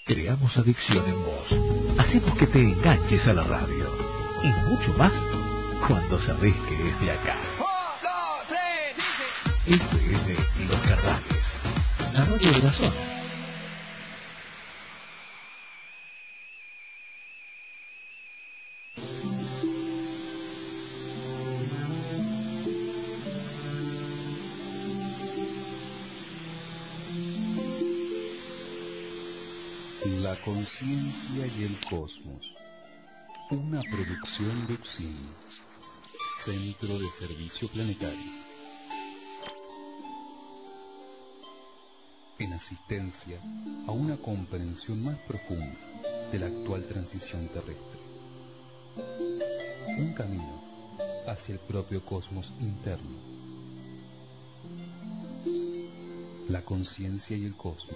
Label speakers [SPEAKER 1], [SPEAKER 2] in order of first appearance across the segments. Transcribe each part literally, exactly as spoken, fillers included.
[SPEAKER 1] Creamos adicción en vos. Hacemos que te enganches a la radio. Y mucho más cuando sabés que es de acá. F M Los Cardales, la radio de la zona.
[SPEAKER 2] La conciencia y el cosmos. Una producción de Uxim, Centro de Servicio Planetario. En asistencia a una comprensión más profunda de la actual transición terrestre. Un camino hacia el propio cosmos interno. La conciencia y el cosmos.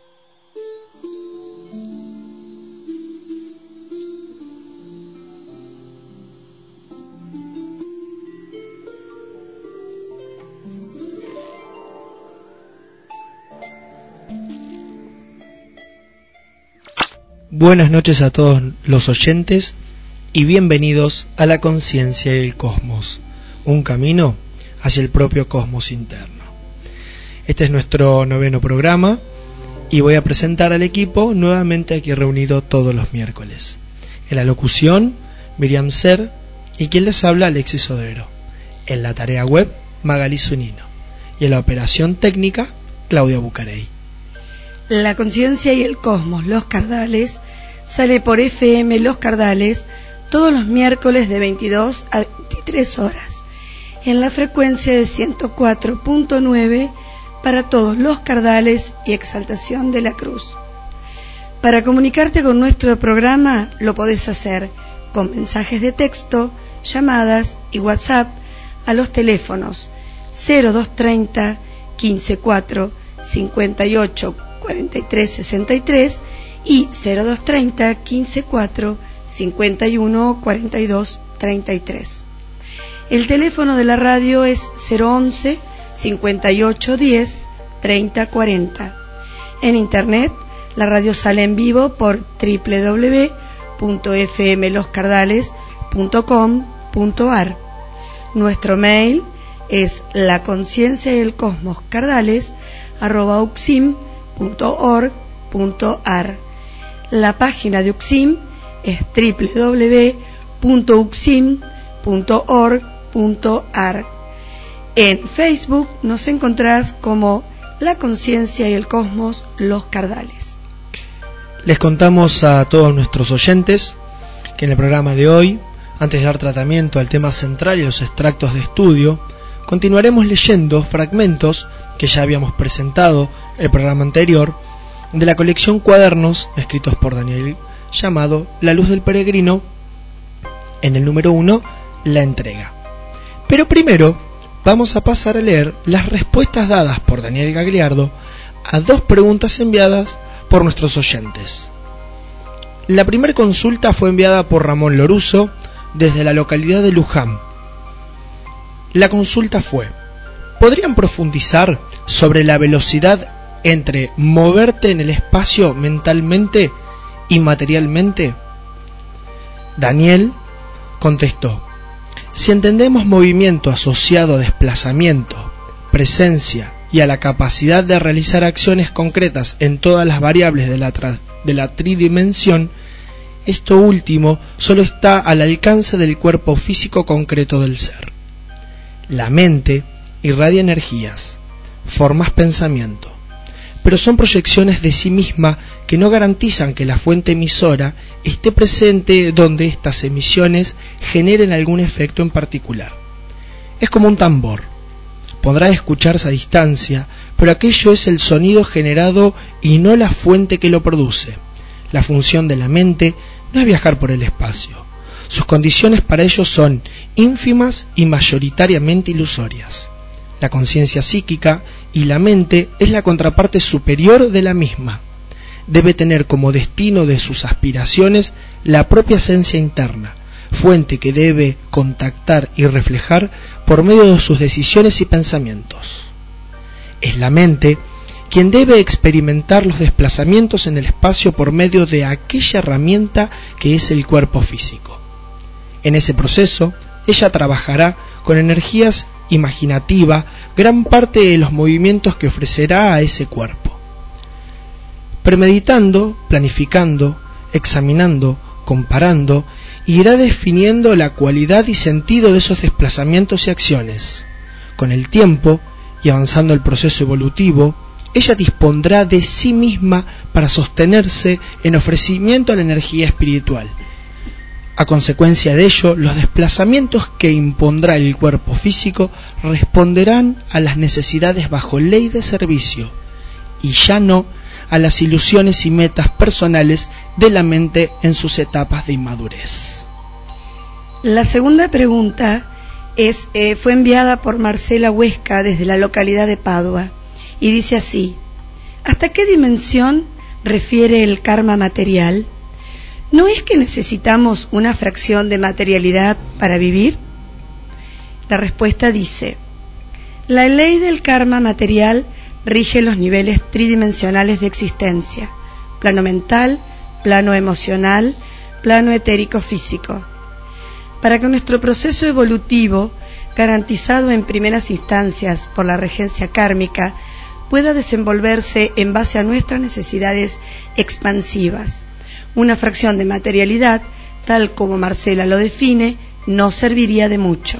[SPEAKER 3] Buenas noches a todos los oyentes y bienvenidos a la conciencia y el cosmos, un camino hacia el propio cosmos interno. Este es nuestro noveno programa y voy a presentar al equipo nuevamente aquí reunido todos los miércoles. En la locución, Miriam Ser y quien les habla, Alexis Sodero. En la tarea web, Magali Zunino. Y en la operación técnica, Claudia Bucarey.
[SPEAKER 4] La conciencia y el cosmos, Los Cardales, sale por F M Los Cardales todos los miércoles de veintidós a veintitrés horas, en la frecuencia de ciento cuatro punto nueve para todos Los Cardales y Exaltación de la Cruz. Para comunicarte con nuestro programa lo podés hacer con mensajes de texto, llamadas y WhatsApp a los teléfonos cero dos treinta, quince cuatro, cincuenta y ocho, cuarenta y tres sesenta y tres y cero dos treinta, quince cuatro, cincuenta y uno, cuarenta y dos treinta y tres. El teléfono de la radio es cero once, cincuenta y ocho diez, treinta cuarenta. En internet, la radio sale en vivo por doble u doble u doble u punto f m los cardales punto com punto a r. Nuestro mail es la conciencia y el cosmos cardales arroba uxim punto org punto a r. La página de Uxim es doble u doble u doble u punto uxim punto org punto a r. En Facebook nos encontrás como La Conciencia y el Cosmos Los Cardales.
[SPEAKER 3] Les contamos a todos nuestros oyentes que en el programa de hoy, antes de dar tratamiento al tema central y los extractos de estudio, continuaremos leyendo fragmentos que ya habíamos presentado el programa anterior de la colección Cuadernos escritos por Daniel llamado La Luz del Peregrino, en el número uno, La Entrega. Pero primero vamos a pasar a leer las respuestas dadas por Daniel Gagliardo a dos preguntas enviadas por nuestros oyentes. La primera consulta fue enviada por Ramón Loruso desde la localidad de Luján. La consulta fue: ¿podrían profundizar sobre la velocidad entre moverte en el espacio mentalmente y materialmente? Daniel contestó: si entendemos movimiento asociado a desplazamiento, presencia y a la capacidad de realizar acciones concretas en todas las variables de la, tra- de la tridimensión, esto último solo está al alcance del cuerpo físico concreto del ser. La mente irradia energías, formas pensamiento, pero son proyecciones de sí misma que no garantizan que la fuente emisora esté presente donde estas emisiones generen algún efecto en particular. Es como un tambor. Podrá escucharse a distancia, pero aquello es el sonido generado y no la fuente que lo produce. La función de la mente no es viajar por el espacio. Sus condiciones para ello son ínfimas y mayoritariamente ilusorias. La conciencia psíquica y la mente es la contraparte superior de la misma. Debe tener como destino de sus aspiraciones la propia esencia interna, fuente que debe contactar y reflejar por medio de sus decisiones y pensamientos. Es la mente quien debe experimentar los desplazamientos en el espacio por medio de aquella herramienta que es el cuerpo físico. En ese proceso, ella trabajará con energías imaginativas gran parte de los movimientos que ofrecerá a ese cuerpo. Premeditando, planificando, examinando, comparando, irá definiendo la cualidad y sentido de esos desplazamientos y acciones. Con el tiempo, y avanzando el proceso evolutivo, ella dispondrá de sí misma para sostenerse en ofrecimiento a la energía espiritual. A consecuencia de ello, los desplazamientos que impondrá el cuerpo físico responderán a las necesidades bajo ley de servicio, y ya no a las ilusiones y metas personales de la mente en sus etapas de inmadurez.
[SPEAKER 4] La segunda pregunta es, eh, fue enviada por Marcela Huesca desde la localidad de Padua y dice así: ¿hasta qué dimensión refiere el karma material? ¿No es que necesitamos una fracción de materialidad para vivir? La respuesta dice: la ley del karma material rige los niveles tridimensionales de existencia: plano mental, plano emocional, plano etérico físico. Para que nuestro proceso evolutivo, garantizado en primeras instancias por la regencia kármica, pueda desenvolverse en base a nuestras necesidades expansivas, una fracción de materialidad, tal como Marcela lo define, no serviría de mucho.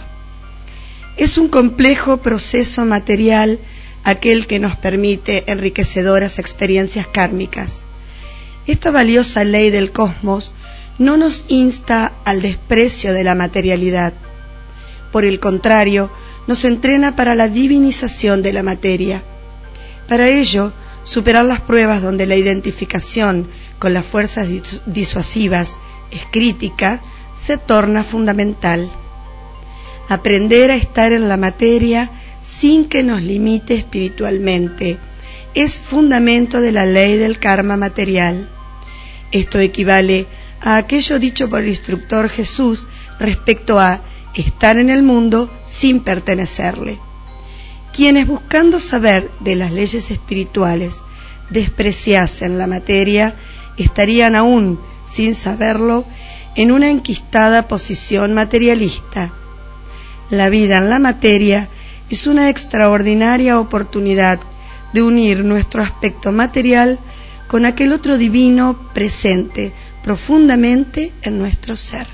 [SPEAKER 4] Es un complejo proceso material aquel que nos permite enriquecedoras experiencias kármicas. Esta valiosa ley del cosmos no nos insta al desprecio de la materialidad. Por el contrario, nos entrena para la divinización de la materia. Para ello, superar las pruebas donde la identificación con las fuerzas disuasivas es crítica, se torna fundamental. Aprender a estar en la materia sin que nos limite espiritualmente es fundamento de la ley del karma material. Esto equivale a aquello dicho por el instructor Jesús respecto a estar en el mundo sin pertenecerle. Quienes, buscando saber de las leyes espirituales, despreciasen la materia, estarían aún, sin saberlo, en una enquistada posición materialista. La vida en la materia es una extraordinaria oportunidad de unir nuestro aspecto material con aquel otro divino presente profundamente en nuestro ser.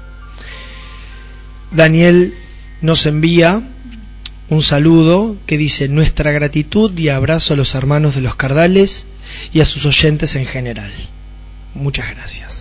[SPEAKER 3] Daniel nos envía un saludo que dice: nuestra gratitud y abrazo a los hermanos de los Cardales y a sus oyentes en general. Muchas gracias.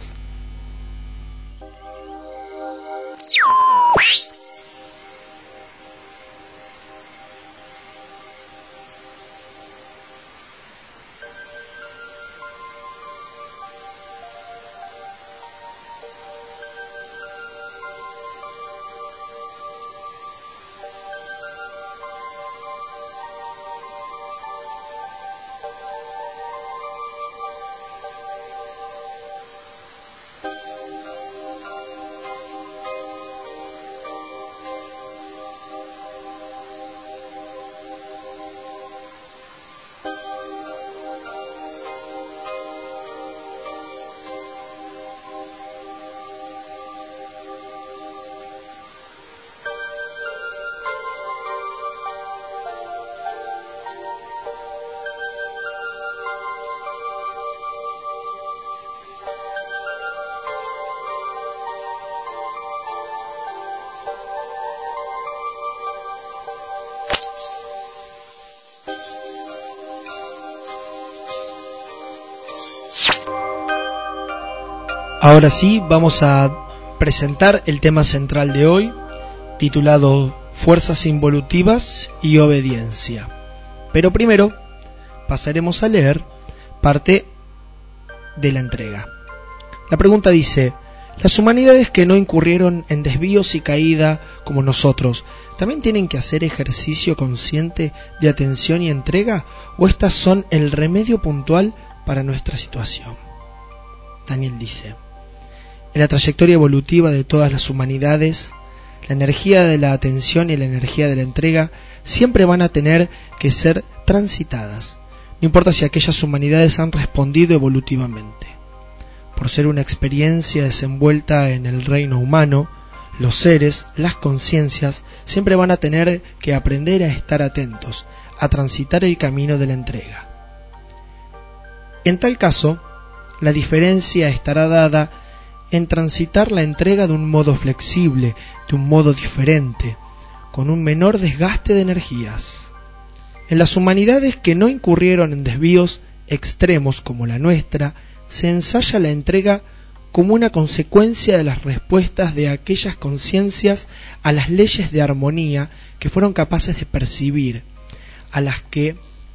[SPEAKER 3] Ahora sí, vamos a presentar el tema central de hoy, titulado Fuerzas involutivas y obediencia. Pero primero pasaremos a leer parte de la entrega. La pregunta dice: ¿las humanidades que no incurrieron en desvíos y caída como nosotros, también tienen que hacer ejercicio consciente de atención y entrega, o estas son el remedio puntual para nuestra situación? Daniel dice: en la trayectoria evolutiva de todas las humanidades, la energía de la atención y la energía de la entrega siempre van a tener que ser transitadas, no importa si aquellas humanidades han respondido evolutivamente. Por ser una experiencia desenvuelta en el reino humano, los seres, las conciencias, siempre van a tener que aprender a estar atentos, a transitar el camino de la entrega. En tal caso, la diferencia estará dada en transitar la entrega de un modo flexible, de un modo diferente, con un menor desgaste de energías. En las humanidades que no incurrieron en desvíos extremos como la nuestra, se ensaya la entrega como una consecuencia de las respuestas de aquellas conciencias a las leyes de armonía que fueron capaces de percibir, a las que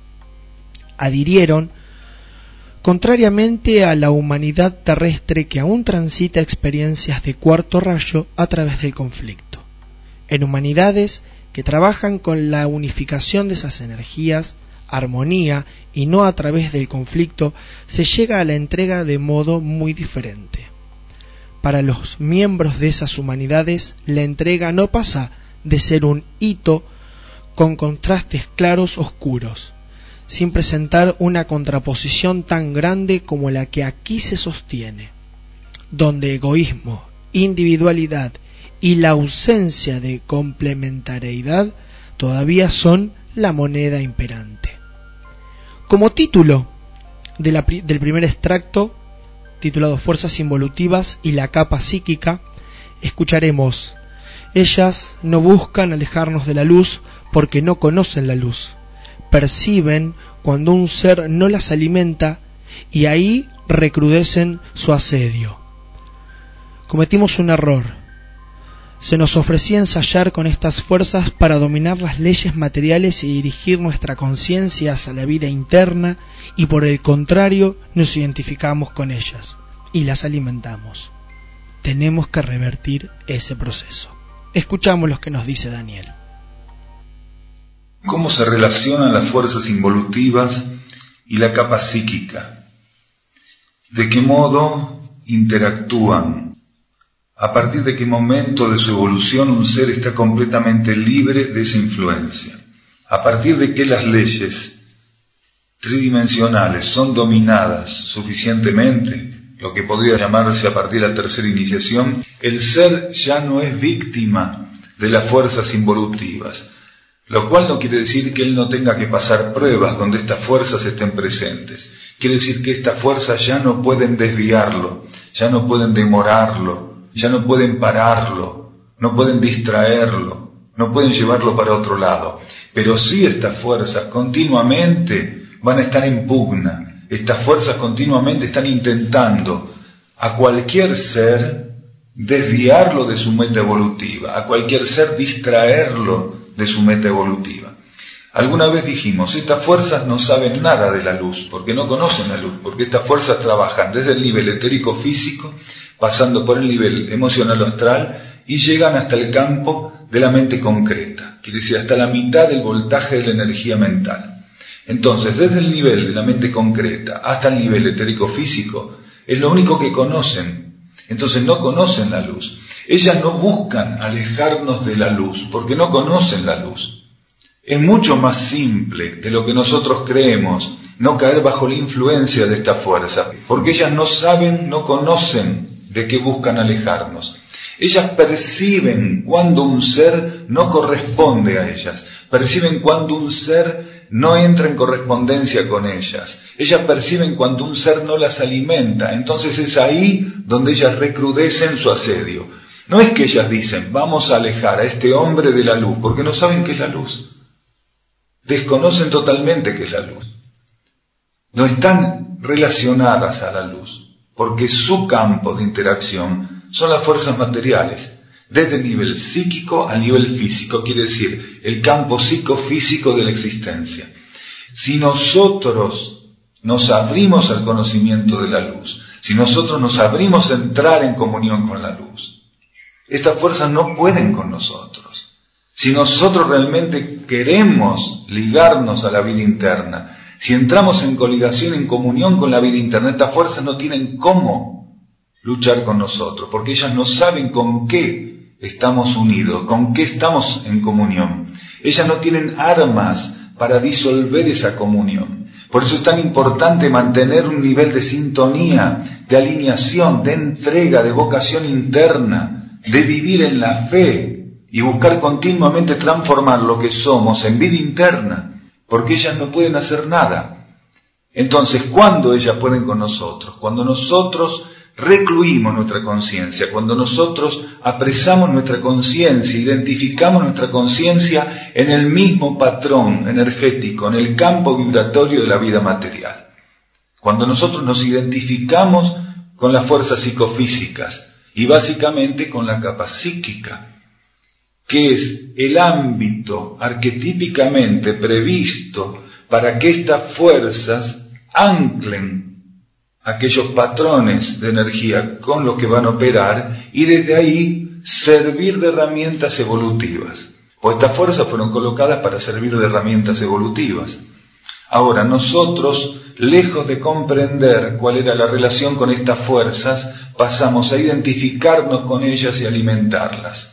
[SPEAKER 3] adhirieron, contrariamente a la humanidad terrestre que aún transita experiencias de cuarto rayo a través del conflicto. En humanidades que trabajan con la unificación de esas energías, armonía y no a través del conflicto, se llega a la entrega de modo muy diferente. Para los miembros de esas humanidades, la entrega no pasa de ser un hito con contrastes claros oscuros, sin presentar una contraposición tan grande como la que aquí se sostiene, donde egoísmo, individualidad y la ausencia de complementariedad todavía son la moneda imperante. Como título de la, del primer extracto, titulado Fuerzas Involutivas y la capa psíquica, escucharemos: ellas no buscan alejarnos de la luz porque no conocen la luz. Perciben cuando un ser no las alimenta y ahí recrudecen su asedio. Cometimos un error. Se nos ofrecía ensayar con estas fuerzas para dominar las leyes materiales y dirigir nuestra conciencia hacia la vida interna, y por el contrario nos identificamos con ellas y las alimentamos. Tenemos que revertir ese proceso. Escuchamos lo que nos dice Daniel.
[SPEAKER 5] ¿Cómo se relacionan las fuerzas involutivas y la capa psíquica? ¿De qué modo interactúan? ¿A partir de qué momento de su evolución un ser está completamente libre de esa influencia? ¿A partir de qué las leyes tridimensionales son dominadas suficientemente, lo que podría llamarse a partir de la tercera iniciación? El ser ya no es víctima de las fuerzas involutivas, lo cual no quiere decir que él no tenga que pasar pruebas donde estas fuerzas estén presentes. Quiere decir que estas fuerzas ya no pueden desviarlo, ya no pueden demorarlo, ya no pueden pararlo, no pueden distraerlo, no pueden llevarlo para otro lado. Pero sí estas fuerzas continuamente van a estar en pugna, estas fuerzas continuamente están intentando a cualquier ser desviarlo de su meta evolutiva, a cualquier ser distraerlo de su meta evolutiva. Alguna vez dijimos, estas fuerzas no saben nada de la luz, porque no conocen la luz, porque estas fuerzas trabajan desde el nivel etérico físico, pasando por el nivel emocional astral, y llegan hasta el campo de la mente concreta, quiere decir hasta la mitad del voltaje de la energía mental. Entonces, desde el nivel de la mente concreta hasta el nivel etérico físico, es lo único que conocen. Entonces no conocen la luz. Ellas no buscan alejarnos de la luz, porque no conocen la luz. Es mucho más simple de lo que nosotros creemos no caer bajo la influencia de esta fuerza, porque ellas no saben, no conocen de qué buscan alejarnos. Ellas perciben cuando un ser no corresponde a ellas, perciben cuando un ser no entra en correspondencia con ellas, ellas perciben cuando un ser no las alimenta. Entonces es ahí donde ellas recrudecen su asedio. No es que ellas dicen, vamos a alejar a este hombre de la luz, porque no saben qué es la luz. Desconocen totalmente qué es la luz. No están relacionadas a la luz, porque su campo de interacción son las fuerzas materiales, desde el nivel psíquico al nivel físico, quiere decir, el campo psicofísico de la existencia. Si nosotros nos abrimos al conocimiento de la luz, si nosotros nos abrimos a entrar en comunión con la luz, estas fuerzas no pueden con nosotros. Si nosotros realmente queremos ligarnos a la vida interna, si entramos en coligación, en comunión con la vida interna, estas fuerzas no tienen cómo luchar con nosotros, porque ellas no saben con qué estamos unidos, con qué estamos en comunión. Ellas no tienen armas para disolver esa comunión, Por eso es tan importante mantener un nivel de sintonía, de alineación, de entrega, de vocación interna, de vivir en la fe y buscar continuamente transformar lo que somos en vida interna, porque ellas no pueden hacer nada. Entonces, ¿cuándo ellas pueden con nosotros? Cuando nosotros recluimos nuestra conciencia, cuando nosotros apresamos nuestra conciencia, identificamos nuestra conciencia en el mismo patrón energético, en el campo vibratorio de la vida material. Cuando nosotros nos identificamos con las fuerzas psicofísicas y básicamente con la capa psíquica, que es el ámbito arquetípicamente previsto para que estas fuerzas anclen aquellos patrones de energía con los que van a operar y desde ahí servir de herramientas evolutivas. Pues estas fuerzas fueron colocadas para servir de herramientas evolutivas. Ahora, nosotros, lejos de comprender cuál era la relación con estas fuerzas, pasamos a identificarnos con ellas y alimentarlas.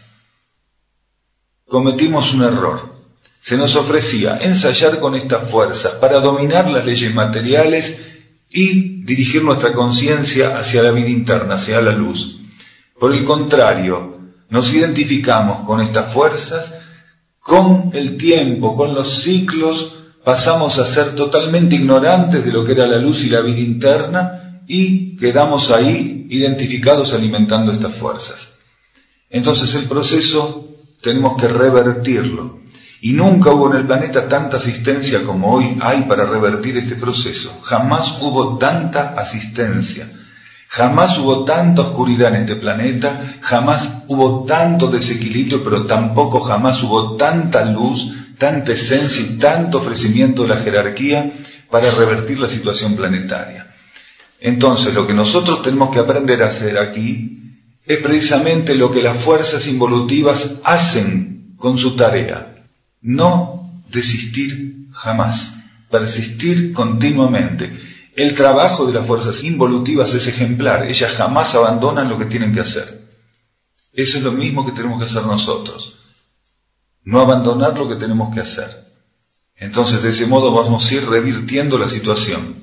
[SPEAKER 5] Cometimos un error. Se nos ofrecía ensayar con estas fuerzas para dominar las leyes materiales y dirigir nuestra conciencia hacia la vida interna, hacia la luz. Por el contrario, nos identificamos con estas fuerzas, con el tiempo, con los ciclos, pasamos a ser totalmente ignorantes de lo que era la luz y la vida interna y quedamos ahí identificados alimentando estas fuerzas. Entonces el proceso tenemos que revertirlo. Y nunca hubo en el planeta tanta asistencia como hoy hay para revertir este proceso. Jamás hubo tanta asistencia, jamás hubo tanta oscuridad en este planeta, jamás hubo tanto desequilibrio, pero tampoco jamás hubo tanta luz, tanta esencia y tanto ofrecimiento de la jerarquía para revertir la situación planetaria. Entonces, lo que nosotros tenemos que aprender a hacer aquí es precisamente lo que las fuerzas involutivas hacen con su tarea. No desistir jamás, persistir continuamente. El trabajo de las fuerzas involutivas es ejemplar, ellas jamás abandonan lo que tienen que hacer. Eso es lo mismo que tenemos que hacer nosotros, no abandonar lo que tenemos que hacer. Entonces, de ese modo vamos a ir revirtiendo la situación.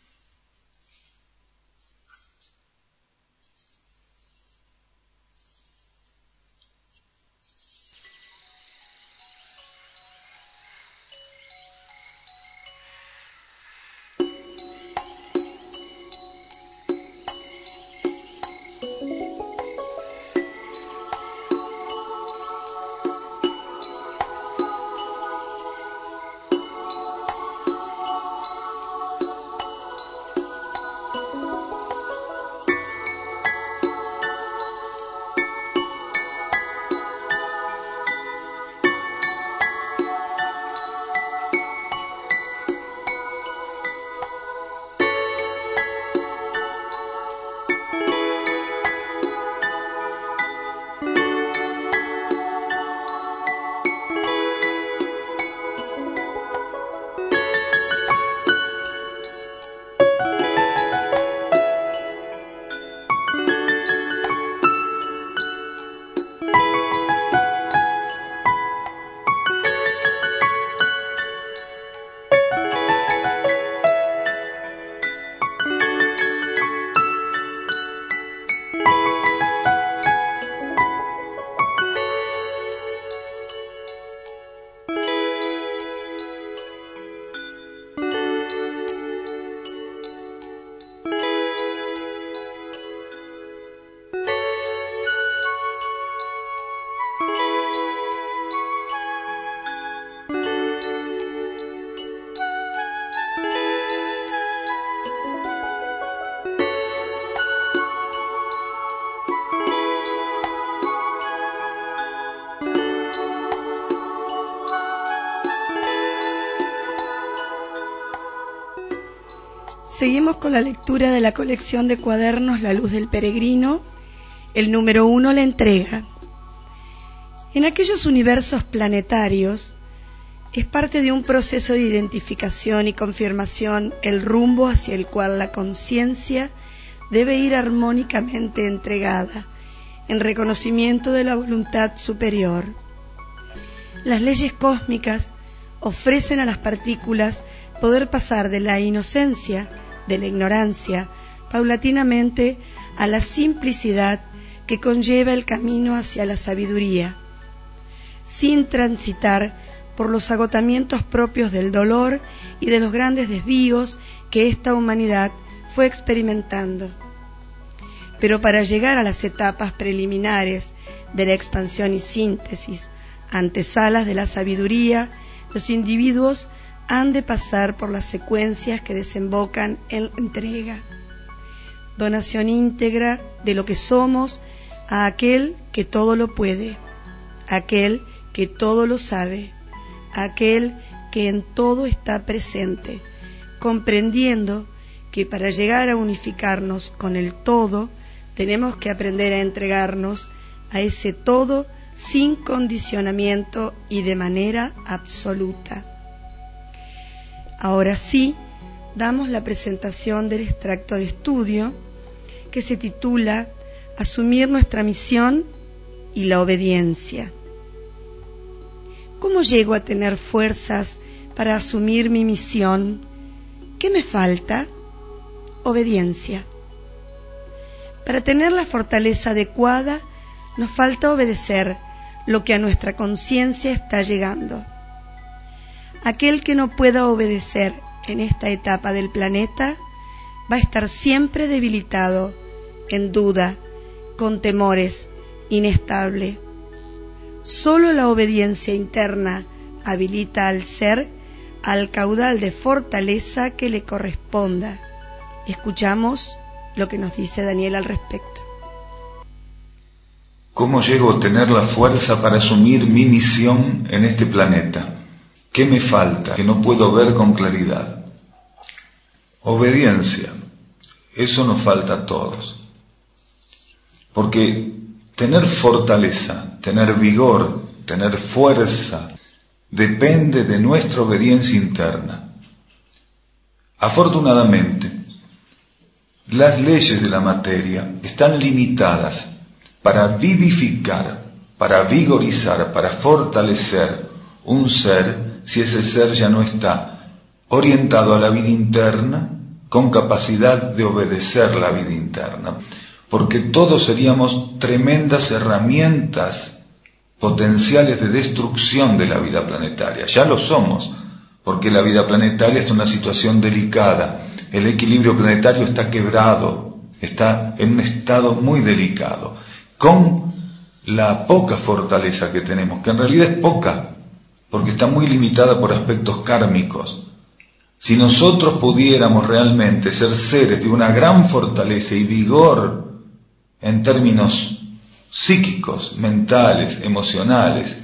[SPEAKER 4] Seguimos con la lectura de la colección de cuadernos La Luz del Peregrino, el número uno, la entrega. En aquellos universos planetarios, es parte de un proceso de identificación y confirmación el rumbo hacia el cual la conciencia debe ir armónicamente entregada, en reconocimiento de la voluntad superior. Las leyes cósmicas ofrecen a las partículas poder pasar de la inocencia, de la ignorancia, paulatinamente a la simplicidad que conlleva el camino hacia la sabiduría, sin transitar por los agotamientos propios del dolor y de los grandes desvíos que esta humanidad fue experimentando. Pero para llegar a las etapas preliminares de la expansión y síntesis, antesalas de la sabiduría, los individuos han de pasar por las secuencias que desembocan en entrega, donación íntegra de lo que somos a aquel que todo lo puede, aquel que todo lo sabe, aquel que en todo está presente, comprendiendo que para llegar a unificarnos con el todo, tenemos que aprender a entregarnos a ese todo sin condicionamiento y de manera absoluta. Ahora sí, damos la presentación del extracto de estudio que se titula Asumir nuestra misión y la obediencia. ¿Cómo llego a tener fuerzas para asumir mi misión? ¿Qué me falta? Obediencia. Para tener la fortaleza adecuada, nos falta obedecer lo que a nuestra conciencia está llegando. Aquel que no pueda obedecer en esta etapa del planeta va a estar siempre debilitado, en duda, con temores, inestable. Solo la obediencia interna habilita al ser al caudal de fortaleza que le corresponda. Escuchamos lo que nos dice Daniel al respecto.
[SPEAKER 5] ¿Cómo llego a tener la fuerza para asumir mi misión en este planeta? ¿Qué me falta que no puedo ver con claridad? Obediencia. Eso nos falta a todos. Porque tener fortaleza, tener vigor, tener fuerza, depende de nuestra obediencia interna. Afortunadamente, las leyes de la materia están limitadas para vivificar, para vigorizar, para fortalecer un ser, si ese ser ya no está orientado a la vida interna, con capacidad de obedecer la vida interna. Porque todos seríamos tremendas herramientas potenciales de destrucción de la vida planetaria. Ya lo somos, porque la vida planetaria es una situación delicada. El equilibrio planetario está quebrado, está en un estado muy delicado. Con la poca fortaleza que tenemos, que en realidad es poca, porque está muy limitada por aspectos kármicos. Si nosotros pudiéramos realmente ser seres de una gran fortaleza y vigor en términos psíquicos, mentales, emocionales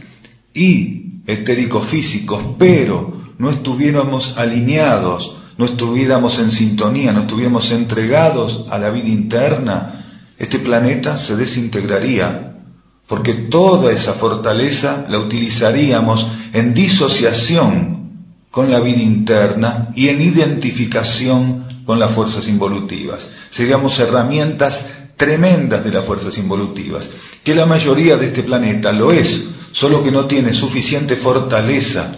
[SPEAKER 5] y etérico-físicos, pero no estuviéramos alineados, no estuviéramos en sintonía, no estuviéramos entregados a la vida interna, este planeta se desintegraría, porque toda esa fortaleza la utilizaríamos en disociación con la vida interna y en identificación con las fuerzas involutivas. Seríamos herramientas tremendas de las fuerzas involutivas, que la mayoría de este planeta lo es, solo que no tiene suficiente fortaleza,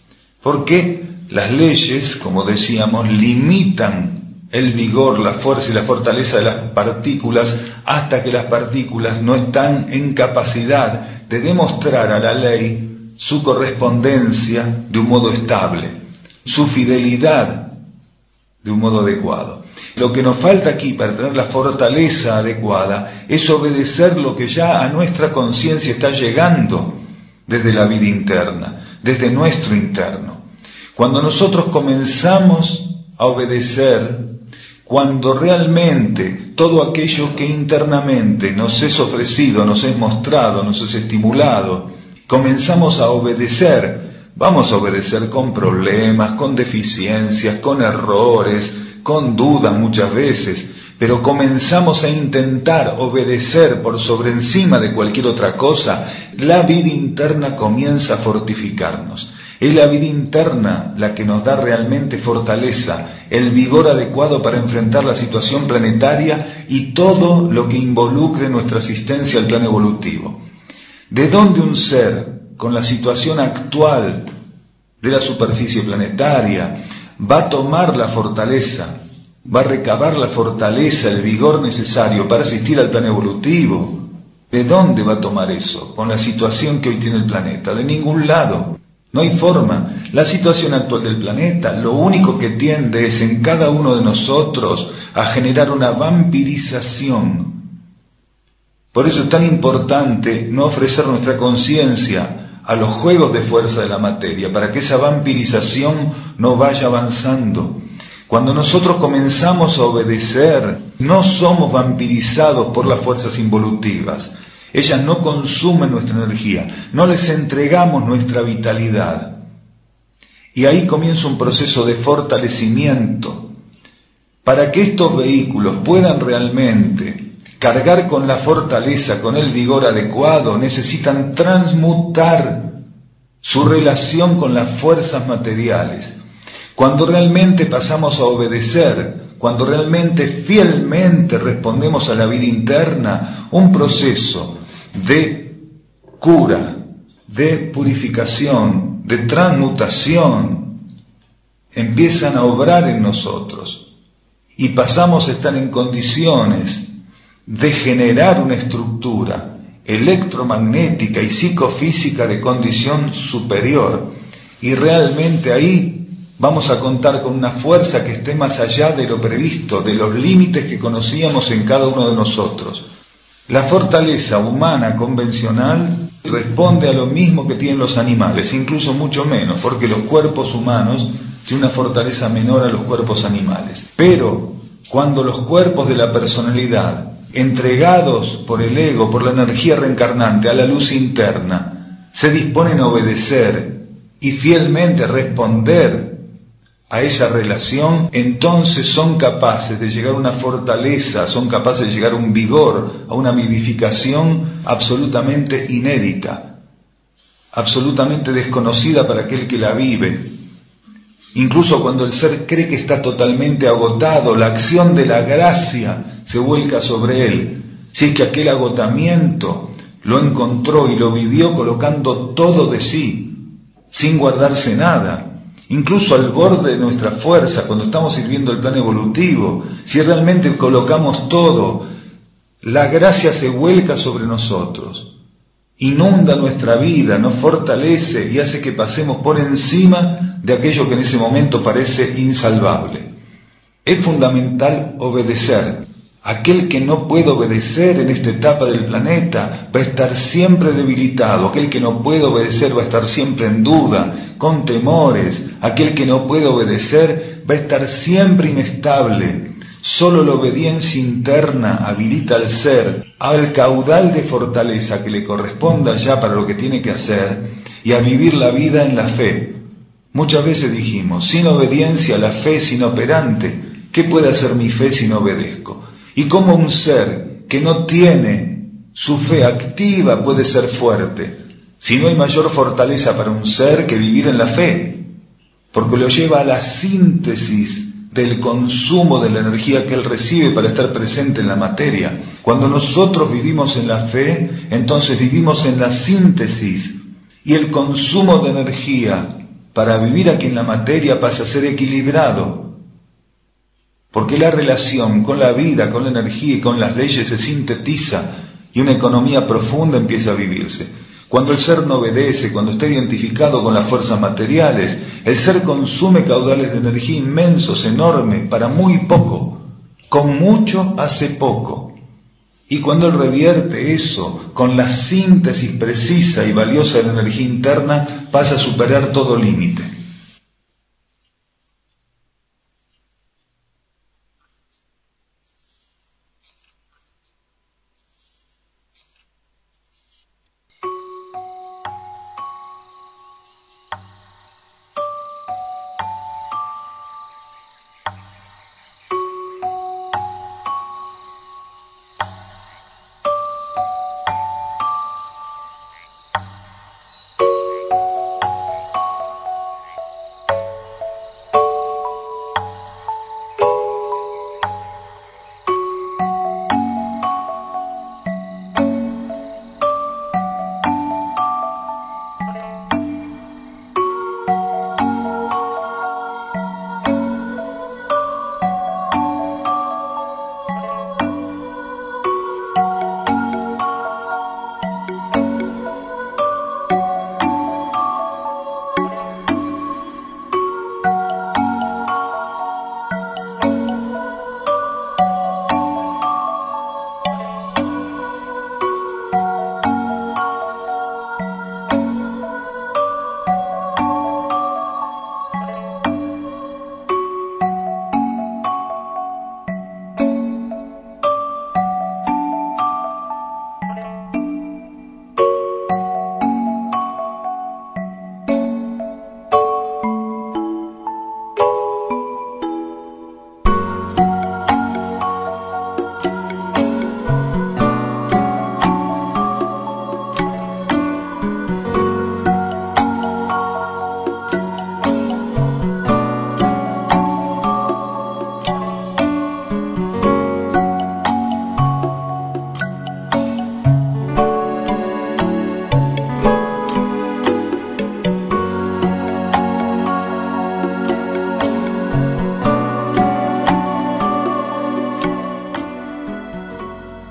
[SPEAKER 5] porque las leyes, como decíamos, limitan el vigor, la fuerza y la fortaleza de las partículas hasta que las partículas no están en capacidad de demostrar a la ley su correspondencia de un modo estable, su fidelidad de un modo adecuado. Lo que nos falta aquí para tener la fortaleza adecuada es obedecer lo que ya a nuestra conciencia está llegando desde la vida interna, desde nuestro interno. Cuando nosotros comenzamos a obedecer, cuando realmente todo aquello que internamente nos es ofrecido, nos es mostrado, nos es estimulado, comenzamos a obedecer, vamos a obedecer con problemas, con deficiencias, con errores, con dudas muchas veces, pero comenzamos a intentar obedecer por sobre encima de cualquier otra cosa, la vida interna comienza a fortificarnos. Es la vida interna la que nos da realmente fortaleza, el vigor adecuado para enfrentar la situación planetaria y todo lo que involucre nuestra asistencia al plano evolutivo. ¿De dónde un ser con la situación actual de la superficie planetaria, va a tomar la fortaleza, va a recabar la fortaleza, el vigor necesario para asistir al plan evolutivo. ¿De dónde va a tomar eso? Con la situación que hoy tiene el planeta. De ningún lado. No hay forma. La situación actual del planeta lo único que tiende es en cada uno de nosotros a generar una vampirización. Por eso es tan importante no ofrecer nuestra conciencia a los juegos de fuerza de la materia, para que esa vampirización no vaya avanzando. Cuando nosotros comenzamos a obedecer, no somos vampirizados por las fuerzas involutivas. Ellas no consumen nuestra energía, no les entregamos nuestra vitalidad. Y ahí comienza un proceso de fortalecimiento. Para que estos vehículos puedan realmente cargar con la fortaleza, con el vigor adecuado, necesitan transmutar su relación con las fuerzas materiales. Cuando realmente pasamos a obedecer, cuando realmente fielmente respondemos a la vida interna, un proceso de cura, de purificación, de transmutación, empiezan a obrar en nosotros y pasamos a estar en condiciones de generar una estructura electromagnética y psicofísica de condición superior, y realmente ahí vamos a contar con una fuerza que esté más allá de lo previsto, de los límites que conocíamos en cada uno de nosotros. La fortaleza humana convencional responde a lo mismo que tienen los animales, incluso mucho menos, porque los cuerpos humanos tienen una fortaleza menor a los cuerpos animales. Pero cuando los cuerpos de la personalidad, entregados por el ego, por la energía reencarnante, a la luz interna, se disponen a obedecer y fielmente responder a esa relación, entonces son capaces de llegar a una fortaleza, son capaces de llegar a un vigor, a una vivificación absolutamente inédita, absolutamente desconocida para aquel que la vive. Incluso cuando el ser cree que está totalmente agotado, la acción de la gracia se vuelca sobre él. Si es que aquel agotamiento lo encontró y lo vivió colocando todo de sí, sin guardarse nada. Incluso al borde de nuestra fuerza, cuando estamos sirviendo el plan evolutivo, si realmente colocamos todo, la gracia se vuelca sobre nosotros, inunda nuestra vida, nos fortalece y hace que pasemos por encima de aquello que en ese momento parece insalvable. Es fundamental obedecer. Aquel que no puede obedecer en esta etapa del planeta va a estar siempre debilitado. Aquel que no puede obedecer va a estar siempre en duda, con temores. Aquel que no puede obedecer va a estar siempre inestable. Solo la obediencia interna habilita al ser al caudal de fortaleza que le corresponda ya para lo que tiene que hacer y a vivir la vida en la fe. Muchas veces dijimos, sin obediencia la fe es inoperante. ¿Qué puede hacer mi fe si no obedezco? Y cómo un ser que no tiene su fe activa puede ser fuerte, si no hay mayor fortaleza para un ser que vivir en la fe, porque lo lleva a la síntesis del consumo de la energía que él recibe para estar presente en la materia. Cuando nosotros vivimos en la fe, entonces vivimos en la síntesis, y el consumo de energía para vivir aquí en la materia pasa a ser equilibrado. Porque la relación con la vida, con la energía y con las leyes se sintetiza y una economía profunda empieza a vivirse. Cuando el ser no obedece, cuando está identificado con las fuerzas materiales, el ser consume caudales de energía inmensos, enormes, para muy poco. Con mucho hace poco. Y cuando él revierte eso con la síntesis precisa y valiosa de la energía interna, pasa a superar todo límite.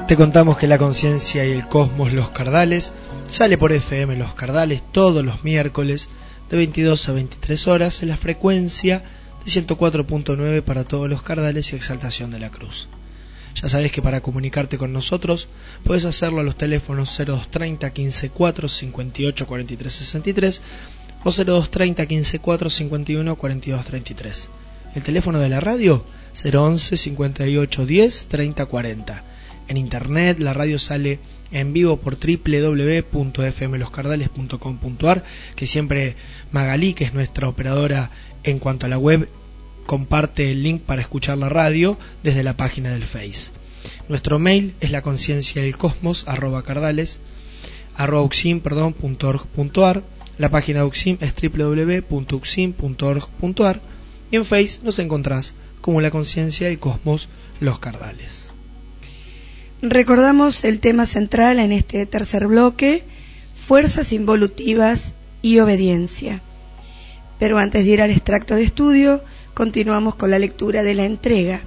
[SPEAKER 3] Te contamos que la conciencia y el cosmos Los Cardales sale por F M Los Cardales todos los miércoles de veintidós a veintitrés horas en la frecuencia de ciento cuatro punto nueve para todos los Cardales y Exaltación de la Cruz. Ya sabes que para comunicarte con nosotros puedes hacerlo a los teléfonos cero dos treinta, quince cuatro, cincuenta y ocho, cuarenta y tres sesenta y tres o cero dos treinta, quince cuatro, cincuenta y uno, cuarenta y dos treinta y tres. El teléfono de la radio cero once, cincuenta y ocho, diez, treinta, cuarenta. En internet la radio sale en vivo por doble u doble u doble u punto f m los cardales punto com punto a r, que siempre Magalí, que es nuestra operadora en cuanto a la web, comparte el link para escuchar la radio desde la página del Face. Nuestro mail es la conciencia del cosmos arroba cardales arroba uxim, perdón, punto org punto a r. La página de Uxim es doble u doble u doble u punto uxim punto org punto a r y en Face nos encontrás como la conciencia del cosmos Los Cardales.
[SPEAKER 4] Recordamos el tema central en este tercer bloque: fuerzas involutivas y obediencia. Pero antes de ir al extracto de estudio, continuamos con la lectura de la entrega.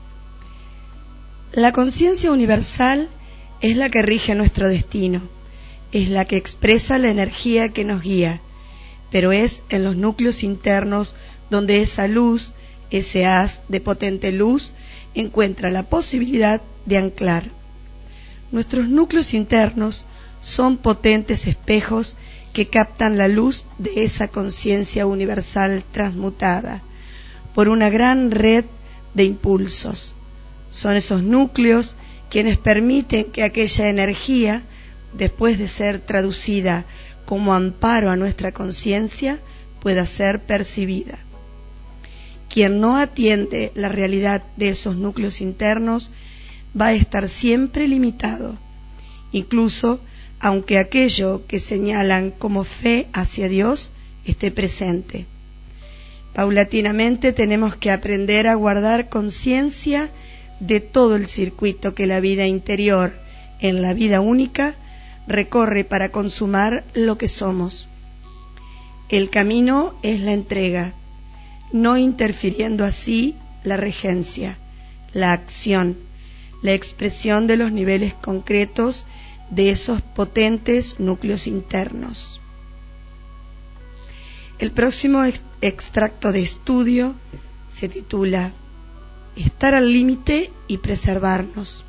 [SPEAKER 4] La conciencia universal es la que rige nuestro destino, es la que expresa la energía que nos guía, pero es en los núcleos internos donde esa luz, ese haz de potente luz, encuentra la posibilidad de anclar. Nuestros núcleos internos son potentes espejos que captan la luz de esa conciencia universal transmutada por una gran red de impulsos. Son esos núcleos quienes permiten que aquella energía, después de ser traducida como amparo a nuestra conciencia, pueda ser percibida. Quien no atiende la realidad de esos núcleos internos va a estar siempre limitado, incluso aunque aquello que señalan como fe hacia Dios esté presente. Paulatinamente tenemos que aprender a guardar conciencia de todo el circuito que la vida interior, en la vida única, recorre para consumar lo que somos. El camino es la entrega, no interfiriendo así la regencia, la acción, la expresión de los niveles concretos de esos potentes núcleos internos. El próximo ex- extracto de estudio se titula Estar al límite y preservarnos.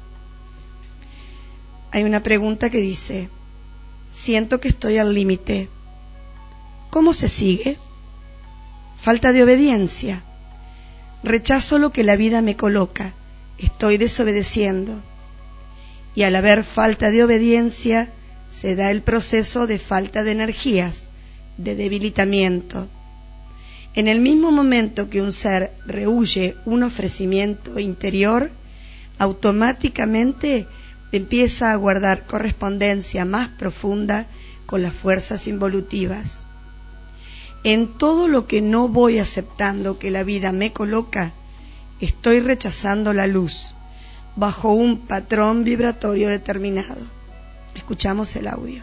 [SPEAKER 4] Hay una pregunta que dice: siento que estoy al límite. ¿Cómo se sigue? Falta de obediencia. Rechazo lo que la vida me coloca. Estoy desobedeciendo. Y al haber falta de obediencia, se da el proceso de falta de energías, de debilitamiento. En el mismo momento que un ser rehúye un ofrecimiento interior, automáticamente empieza a guardar correspondencia más profunda con las fuerzas involutivas. En todo lo que no voy aceptando que la vida me coloca, estoy rechazando la luz, bajo un patrón vibratorio determinado. Escuchamos el audio.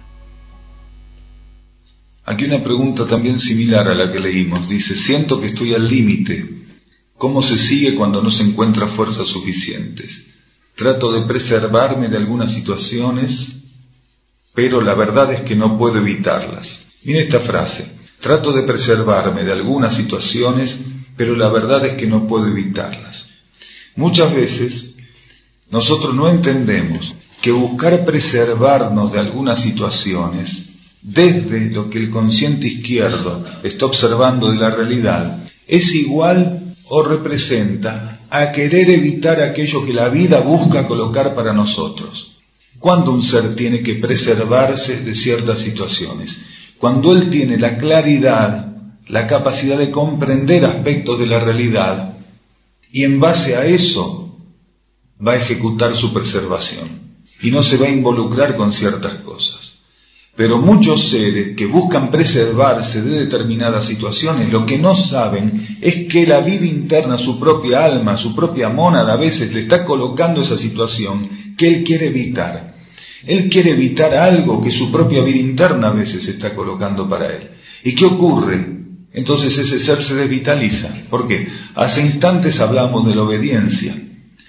[SPEAKER 5] Aquí una pregunta también similar a la que leímos. Dice: siento que estoy al límite. ¿Cómo se sigue cuando no se encuentra fuerzas suficientes? Trato de preservarme de algunas situaciones, pero la verdad es que no puedo evitarlas. Mira esta frase: trato de preservarme de algunas situaciones, pero la verdad es que no puedo evitarlas. Muchas veces nosotros no entendemos que buscar preservarnos de algunas situaciones, desde lo que el consciente izquierdo está observando de la realidad, es igual o representa a querer evitar aquello que la vida busca colocar para nosotros. ¿Cuándo un ser tiene que preservarse de ciertas situaciones? Cuando él tiene la claridad, la capacidad de comprender aspectos de la realidad, y en base a eso va a ejecutar su preservación y no se va a involucrar con ciertas cosas. Pero muchos seres que buscan preservarse de determinadas situaciones, lo que no saben es que la vida interna, su propia alma, su propia mónada, a veces le está colocando esa situación que él quiere evitar. Él quiere evitar algo que su propia vida interna a veces está colocando para él. ¿Y qué ocurre? Entonces ese ser se desvitaliza. ¿Por qué? Hace instantes hablamos de la obediencia.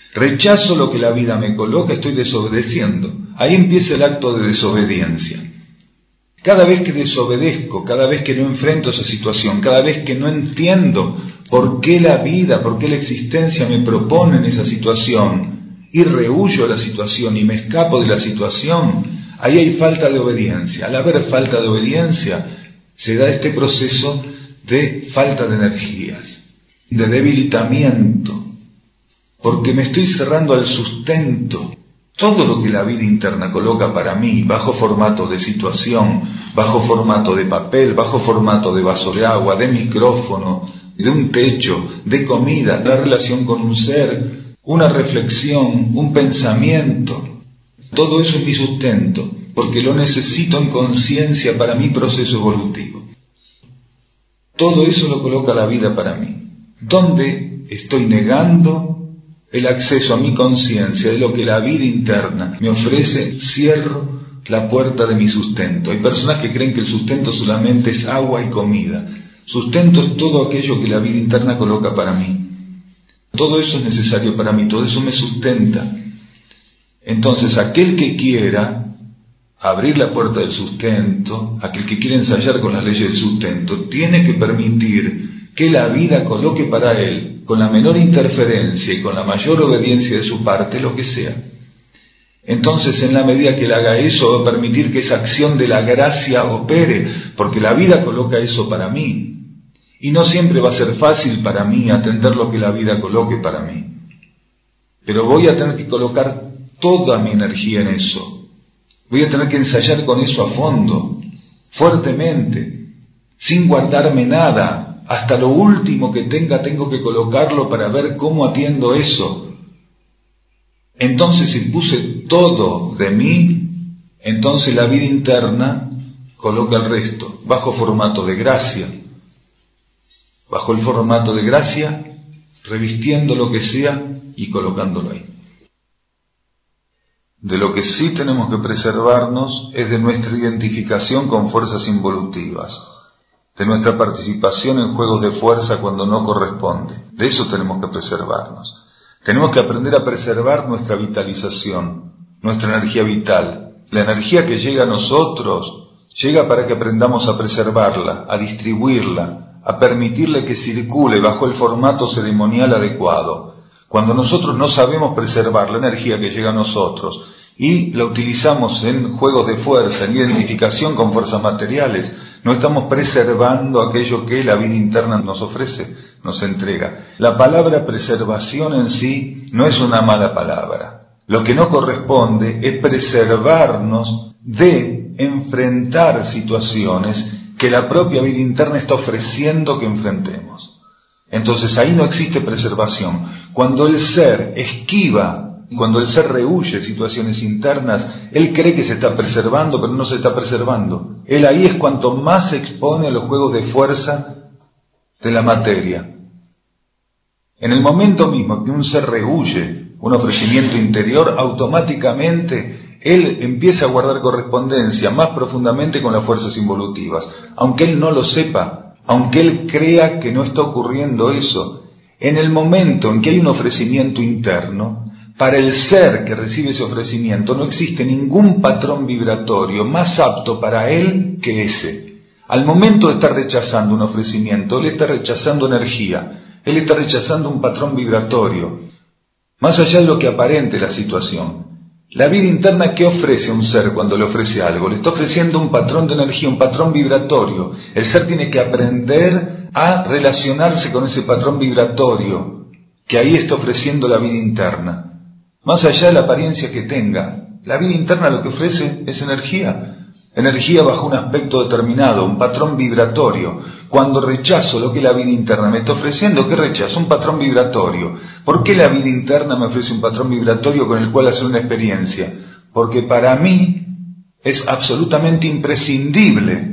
[SPEAKER 5] Rechazo lo que la vida me coloca, estoy desobedeciendo. Ahí empieza el acto de desobediencia. Cada vez que desobedezco, cada vez que no enfrento esa situación, cada vez que no entiendo por qué la vida, por qué la existencia me propone en esa situación y rehuyo la situación y me escapo de la situación, ahí hay falta de obediencia. Al haber falta de obediencia, se da este proceso de falta de energías, de debilitamiento, porque me estoy cerrando al sustento. Todo lo que la vida interna coloca para mí, bajo formato de situación, bajo formato de papel, bajo formato de vaso de agua, de micrófono, de un techo, de comida, la relación con un ser, una reflexión, un pensamiento, todo eso es mi sustento, porque lo necesito en conciencia para mi proceso evolutivo. Todo eso lo coloca la vida para mí. ¿Dónde estoy negando el acceso a mi conciencia de lo que la vida interna me ofrece? Cierro la puerta de mi sustento. Hay personas que creen que el sustento solamente es agua y comida. Sustento es todo aquello que la vida interna coloca para mí. Todo eso es necesario para mí, todo eso me sustenta. Entonces, aquel que quiera abrir la puerta del sustento, aquel que quiera ensayar con las leyes del sustento, tiene que permitir que la vida coloque para él, con la menor interferencia y con la mayor obediencia de su parte, lo que sea. Entonces, en la medida que él haga eso, va a permitir que esa acción de la gracia opere, porque la vida coloca eso para mí. Y no siempre va a ser fácil para mí atender lo que la vida coloque para mí. Pero voy a tener que colocar toda mi energía en eso. Voy a tener que ensayar con eso a fondo, fuertemente, sin guardarme nada. Hasta lo último que tenga tengo que colocarlo para ver cómo atiendo eso. Entonces, si puse todo de mí, entonces la vida interna coloca el resto, bajo formato de gracia. Bajo el formato de gracia, revistiendo lo que sea y colocándolo ahí. De lo que sí tenemos que preservarnos es de nuestra identificación con fuerzas involutivas, de nuestra participación en juegos de fuerza cuando no corresponde. De eso tenemos que preservarnos. Tenemos que aprender a preservar nuestra vitalización, nuestra energía vital. La energía que llega a nosotros llega para que aprendamos a preservarla, a distribuirla, a permitirle que circule bajo el formato ceremonial adecuado. Cuando nosotros no sabemos preservar la energía que llega a nosotros y la utilizamos en juegos de fuerza, en identificación con fuerzas materiales, no estamos preservando aquello que la vida interna nos ofrece, nos entrega. La palabra preservación en sí no es una mala palabra. Lo que no corresponde es preservarnos de enfrentar situaciones que la propia vida interna está ofreciendo que enfrentemos. Entonces ahí no existe preservación. Cuando el ser esquiva, cuando el ser rehúye situaciones internas, él cree que se está preservando, pero no se está preservando. Él ahí es cuanto más se expone a los juegos de fuerza de la materia. En el momento mismo que un ser rehúye un ofrecimiento interior, automáticamente él empieza a guardar correspondencia más profundamente con las fuerzas involutivas, aunque él no lo sepa, aunque él crea que no está ocurriendo eso. En el momento en que hay un ofrecimiento interno, para el ser que recibe ese ofrecimiento no existe ningún patrón vibratorio más apto para él que ese. Al momento de estar rechazando un ofrecimiento, él está rechazando energía, él está rechazando un patrón vibratorio, más allá de lo que aparente la situación. La vida interna, ¿qué ofrece a un ser cuando le ofrece algo? Le está ofreciendo un patrón de energía, un patrón vibratorio. El ser tiene que aprender a relacionarse con ese patrón vibratorio que ahí está ofreciendo la vida interna. Más allá de la apariencia que tenga, la vida interna lo que ofrece es energía. Energía bajo un aspecto determinado, un patrón vibratorio. Cuando rechazo lo que la vida interna me está ofreciendo, ¿qué rechazo? Un patrón vibratorio. ¿Por qué la vida interna me ofrece un patrón vibratorio con el cual hacer una experiencia? Porque para mí es absolutamente imprescindible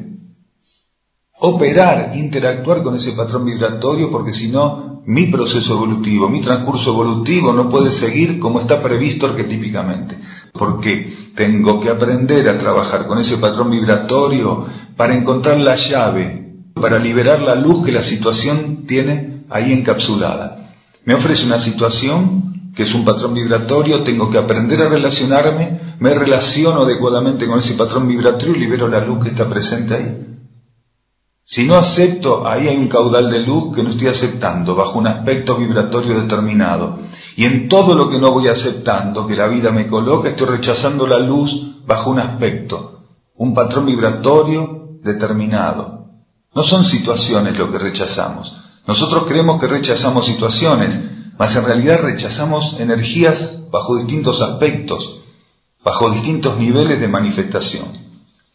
[SPEAKER 5] operar, interactuar con ese patrón vibratorio, porque si no, mi proceso evolutivo, mi transcurso evolutivo no puede seguir como está previsto arquetípicamente. Porque tengo que aprender a trabajar con ese patrón vibratorio para encontrar la llave, para liberar la luz que la situación tiene ahí encapsulada. Me ofrece una situación, que es un patrón vibratorio, tengo que aprender a relacionarme, me relaciono adecuadamente con ese patrón vibratorio y libero la luz que está presente ahí. Si no acepto, ahí hay un caudal de luz que no estoy aceptando, bajo un aspecto vibratorio determinado. Y en todo lo que no voy aceptando, que la vida me coloca, estoy rechazando la luz bajo un aspecto, un patrón vibratorio determinado. No son situaciones lo que rechazamos. Nosotros creemos que rechazamos situaciones, mas en realidad rechazamos energías bajo distintos aspectos, bajo distintos niveles de manifestación.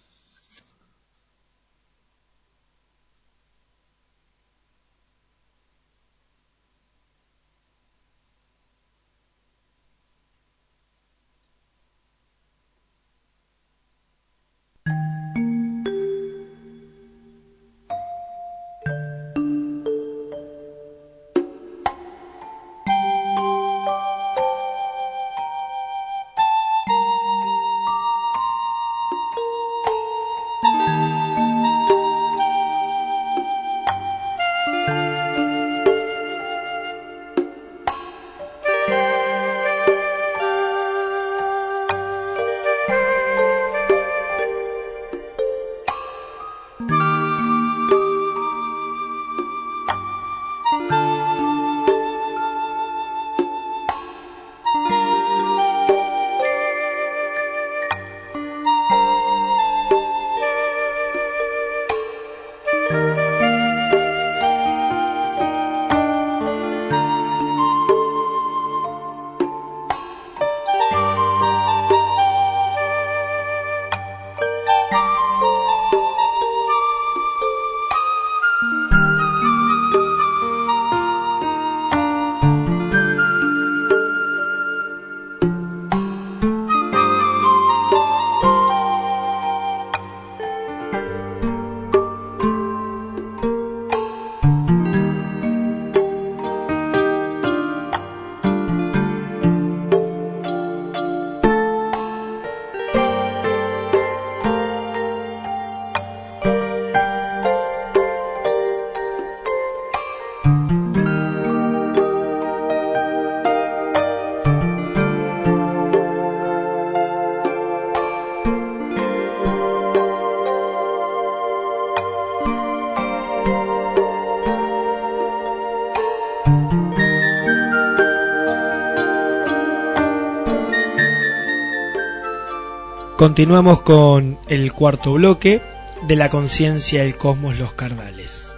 [SPEAKER 3] Continuamos con el cuarto bloque de la conciencia del cosmos, los cardales.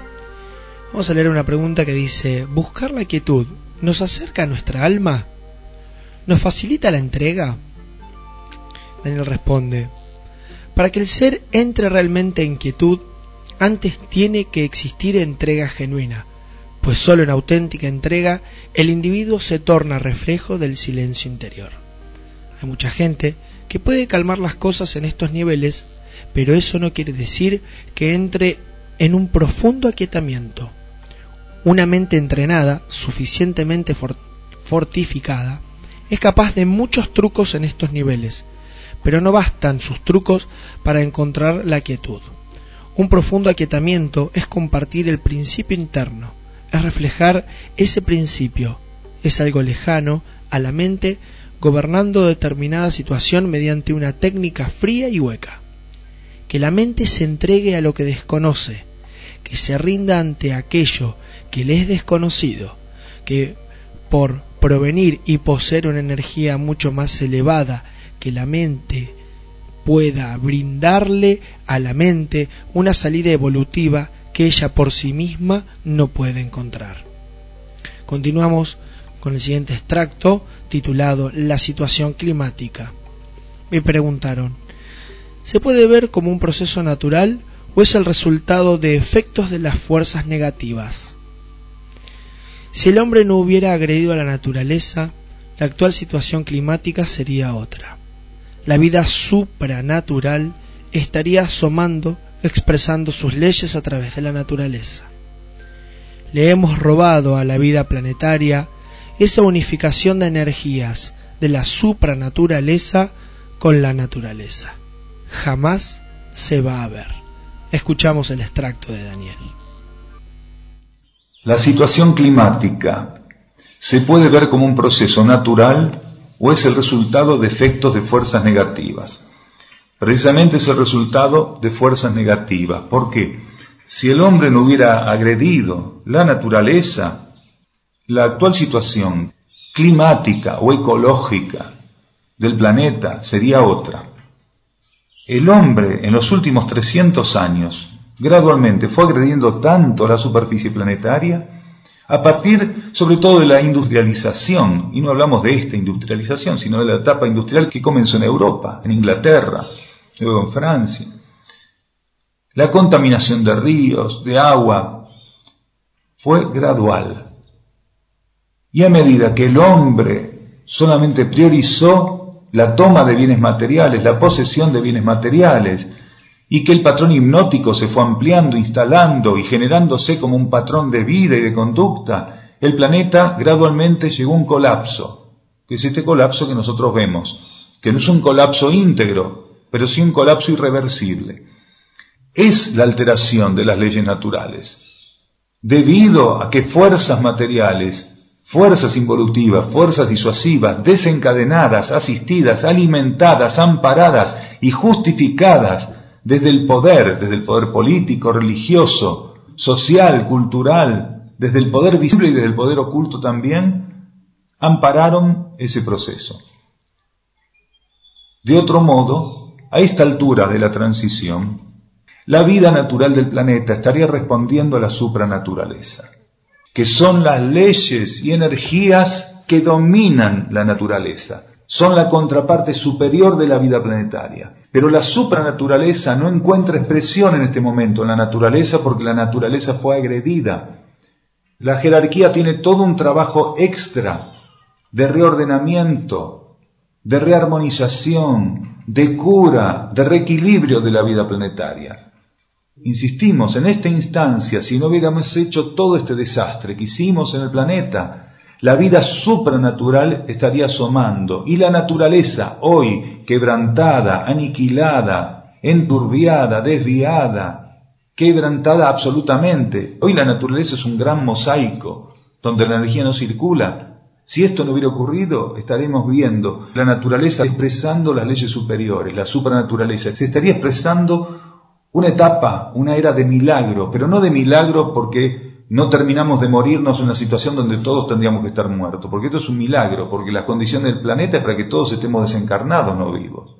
[SPEAKER 3] Vamos a leer una pregunta que dice: ¿buscar la quietud nos acerca a nuestra alma? ¿Nos facilita la entrega? Daniel responde: para que el ser entre realmente en quietud, antes tiene que existir entrega genuina, pues solo en auténtica entrega el individuo se torna reflejo del silencio interior. Hay mucha gente que puede calmar las cosas en estos niveles, pero eso no quiere decir que entre en un profundo aquietamiento. Una mente entrenada, suficientemente fortificada, es capaz de muchos trucos en estos niveles, pero no bastan sus trucos para encontrar la quietud. Un profundo aquietamiento es compartir el principio interno, es reflejar ese principio, es algo lejano a la mente, gobernando determinada situación mediante una técnica fría y hueca. Que la mente se entregue a lo que desconoce, que se rinda ante aquello que le es desconocido, que por provenir y poseer una energía mucho más elevada que la mente pueda brindarle a la mente una salida evolutiva que ella por sí misma no puede encontrar. Continuamos con el siguiente extracto titulado La situación climática. Me preguntaron: ¿se puede ver como un proceso natural o es el resultado de efectos de las fuerzas negativas? Si el hombre no hubiera agredido a la naturaleza, la actual situación climática sería otra. La vida supranatural estaría asomando, expresando sus leyes a través de la naturaleza. Le hemos robado a la vida planetaria esa unificación de energías de la supranaturaleza con la naturaleza. Jamás se va a ver. Escuchamos el extracto de Daniel.
[SPEAKER 5] La situación climática se puede ver como un proceso natural o es el resultado de efectos de fuerzas negativas. Precisamente es el resultado de fuerzas negativas. ¿Por qué? Si el hombre no hubiera agredido la naturaleza, la actual situación climática o ecológica del planeta sería otra. El hombre en los últimos trescientos años gradualmente fue agrediendo tanto la superficie planetaria a partir sobre todo de la industrialización, y no hablamos de esta industrialización, sino de la etapa industrial que comenzó en Europa, en Inglaterra, luego en Francia. La contaminación de ríos, de agua, fue gradual. Y a medida que el hombre solamente priorizó la toma de bienes materiales, la posesión de bienes materiales, y que el patrón hipnótico se fue ampliando, instalando y generándose como un patrón de vida y de conducta, el planeta gradualmente llegó a un colapso, que es este colapso que nosotros vemos, que no es un colapso íntegro, pero sí un colapso irreversible. Es la alteración de las leyes naturales, debido a que fuerzas materiales, fuerzas involutivas, fuerzas disuasivas, desencadenadas, asistidas, alimentadas, amparadas y justificadas desde el poder, desde el poder político, religioso, social, cultural, desde el poder visible y desde el poder oculto también, ampararon ese proceso. De otro modo, a esta altura de la transición, la vida natural del planeta estaría respondiendo a la supranaturaleza, que son las leyes y energías que dominan la naturaleza, son la contraparte superior de la vida planetaria. Pero la supranaturaleza no encuentra expresión en este momento en la naturaleza porque la naturaleza fue agredida. La jerarquía tiene todo un trabajo extra de reordenamiento, de rearmonización, de cura, de reequilibrio de la vida planetaria. Insistimos, en esta instancia, si no hubiéramos hecho todo este desastre que hicimos en el planeta, la vida supranatural estaría asomando y la naturaleza hoy quebrantada, aniquilada, enturbiada, desviada, quebrantada absolutamente. Hoy la naturaleza es un gran mosaico donde la energía no circula. Si esto no hubiera ocurrido, estaremos viendo la naturaleza expresando las leyes superiores, la supranaturaleza. Se estaría expresando una etapa, una era de milagro, pero no de milagro porque no terminamos de morirnos en una situación donde todos tendríamos que estar muertos, porque esto es un milagro, porque la condición del planeta es para que todos estemos desencarnados, no vivos.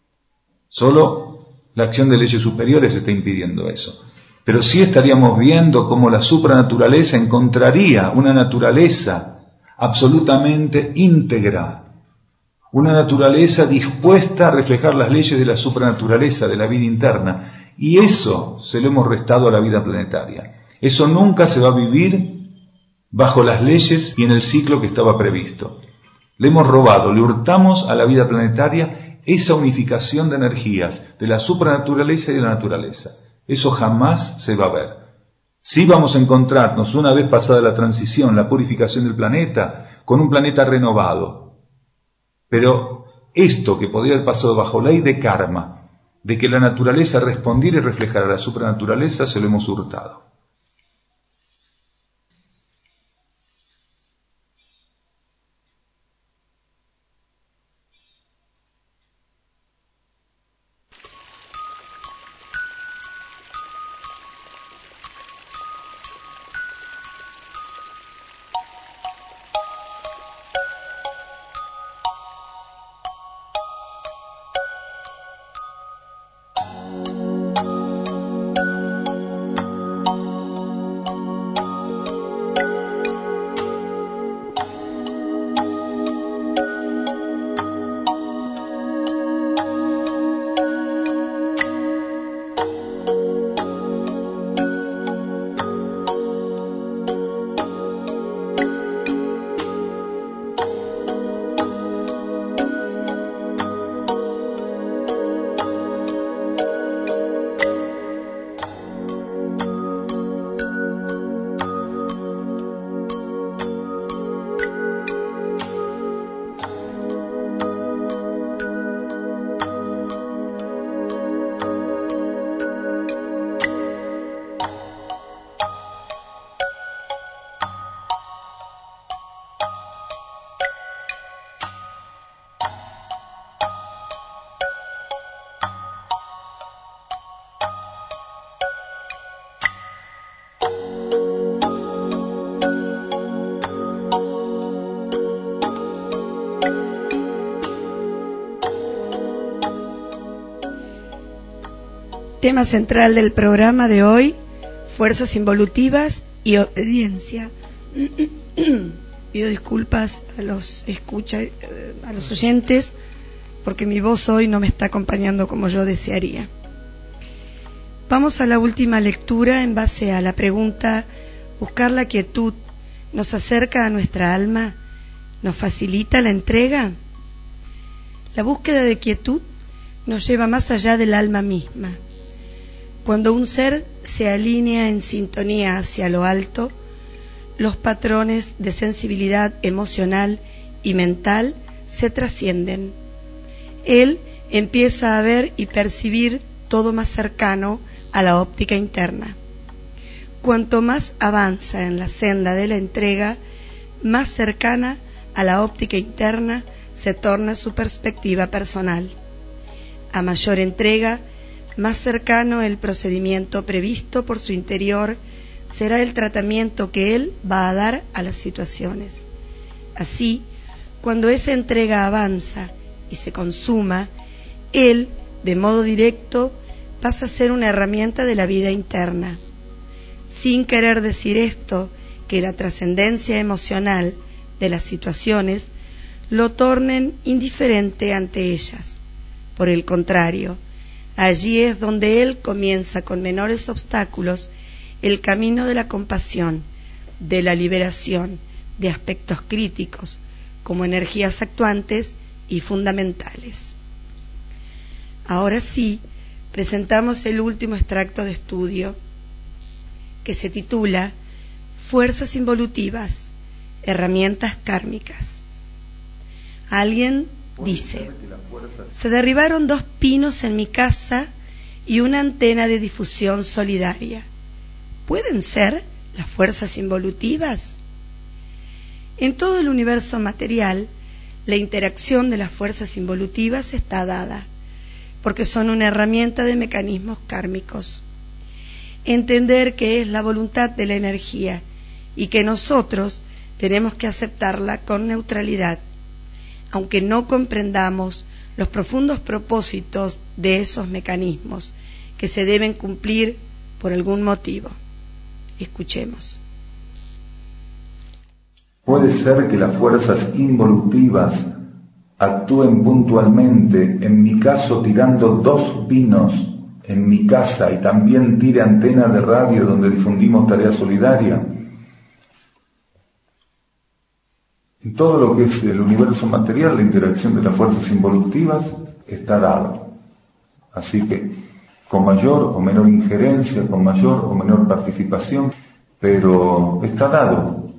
[SPEAKER 5] Solo la acción de leyes superiores está impidiendo eso. Pero sí estaríamos viendo cómo la supranaturaleza encontraría una naturaleza absolutamente íntegra, una naturaleza dispuesta a reflejar las leyes de la supranaturaleza, de la vida interna, y eso se lo hemos restado a la vida planetaria. Eso nunca se va a vivir bajo las leyes y en el ciclo que estaba previsto. Le hemos robado, le hurtamos a la vida planetaria esa unificación de energías, de la supranaturaleza y de la naturaleza. Eso jamás se va a ver. Sí vamos a encontrarnos, una vez pasada la transición, la purificación del planeta, con un planeta renovado. Pero esto que podría haber pasado bajo ley de karma, de que la naturaleza respondiera y reflejara la supranaturaleza, se lo hemos hurtado.
[SPEAKER 4] Tema central del programa de hoy, fuerzas involutivas y obediencia. Pido disculpas a los escucha, a los oyentes, porque mi voz hoy no me está acompañando como yo desearía. Vamos a la última lectura en base a la pregunta: ¿buscar la quietud nos acerca a nuestra alma? ¿Nos facilita la entrega? La búsqueda de quietud nos lleva más allá del alma misma. Cuando un ser se alinea en sintonía hacia lo alto, los patrones de sensibilidad emocional y mental se trascienden. Él empieza a ver y percibir todo más cercano a la óptica interna. Cuanto más avanza en la senda de la entrega, más cercana a la óptica interna se torna su perspectiva personal. A mayor entrega, más cercano el procedimiento previsto por su interior será el tratamiento que él va a dar a las situaciones. Así, cuando esa entrega avanza y se consuma, él, de modo directo, pasa a ser una herramienta de la vida interna. Sin querer decir esto, que la trascendencia emocional de las situaciones lo tornen indiferente ante ellas. Por el contrario, allí es donde él comienza con menores obstáculos el camino de la compasión, de la liberación de aspectos críticos como energías actuantes y fundamentales. Ahora sí, presentamos el último extracto de estudio, que se titula Fuerzas involutivas, herramientas kármicas. Alguien dice: se derribaron dos pinos en mi casa y una antena de difusión solidaria. ¿Pueden ser las fuerzas involutivas? En todo el universo material, la interacción de las fuerzas involutivas está dada, porque son una herramienta de mecanismos kármicos. Entender que es la voluntad de la energía y que nosotros tenemos que aceptarla con neutralidad, aunque no comprendamos los profundos propósitos de esos mecanismos que se deben cumplir por algún motivo. Escuchemos.
[SPEAKER 5] Puede ser que las fuerzas involutivas actúen puntualmente, en mi caso tirando dos pinos en mi casa, y también tire antena de radio donde difundimos tarea solidaria. En todo lo que es el universo material, la interacción de las fuerzas involutivas está dada. Así que, con mayor o menor injerencia, con mayor o menor participación, pero está dado.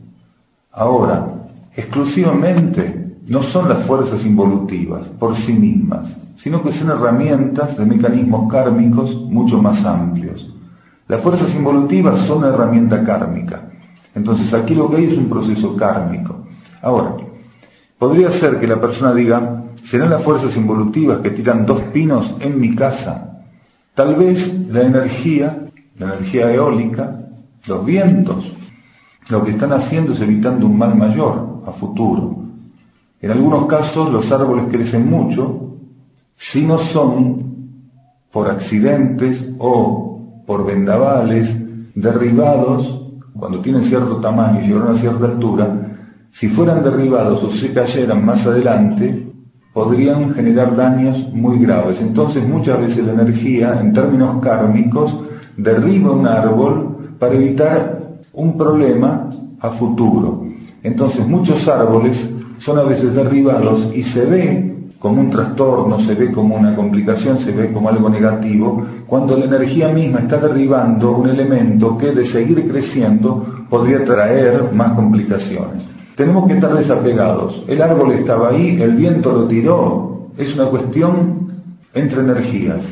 [SPEAKER 5] Ahora, exclusivamente no son las fuerzas involutivas por sí mismas, sino que son herramientas de mecanismos kármicos mucho más amplios. Las fuerzas involutivas son una herramienta kármica. Entonces aquí lo que hay es un proceso kármico. Ahora, podría ser que la persona diga: ¿serán las fuerzas involutivas que tiran dos pinos en mi casa? Tal vez la energía, la energía eólica, los vientos, lo que están haciendo es evitando un mal mayor a futuro. En algunos casos los árboles crecen mucho, si no son por accidentes o por vendavales derribados cuando tienen cierto tamaño y llegaron a cierta altura. Si fueran derribados o se cayeran más adelante, podrían generar daños muy graves. Entonces muchas veces la energía, en términos kármicos, derriba un árbol para evitar un problema a futuro. Entonces muchos árboles son a veces derribados y se ve como un trastorno, se ve como una complicación, se ve como algo negativo, cuando la energía misma está derribando un elemento que, de seguir creciendo, podría traer más complicaciones. Tenemos que estar desapegados. El árbol estaba ahí, el viento lo tiró. Es una cuestión entre energías.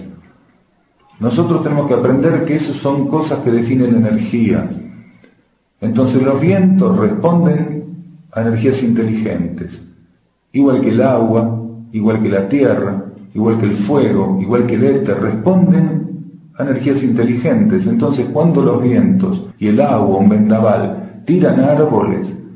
[SPEAKER 5] Nosotros tenemos que aprender que esas son cosas que definen la energía. Entonces los vientos responden a energías inteligentes, igual que el agua, igual que la tierra, igual que el fuego, igual que el éter, responden a energías inteligentes. Entonces cuando los vientos y el agua, un vendaval, tiran árboles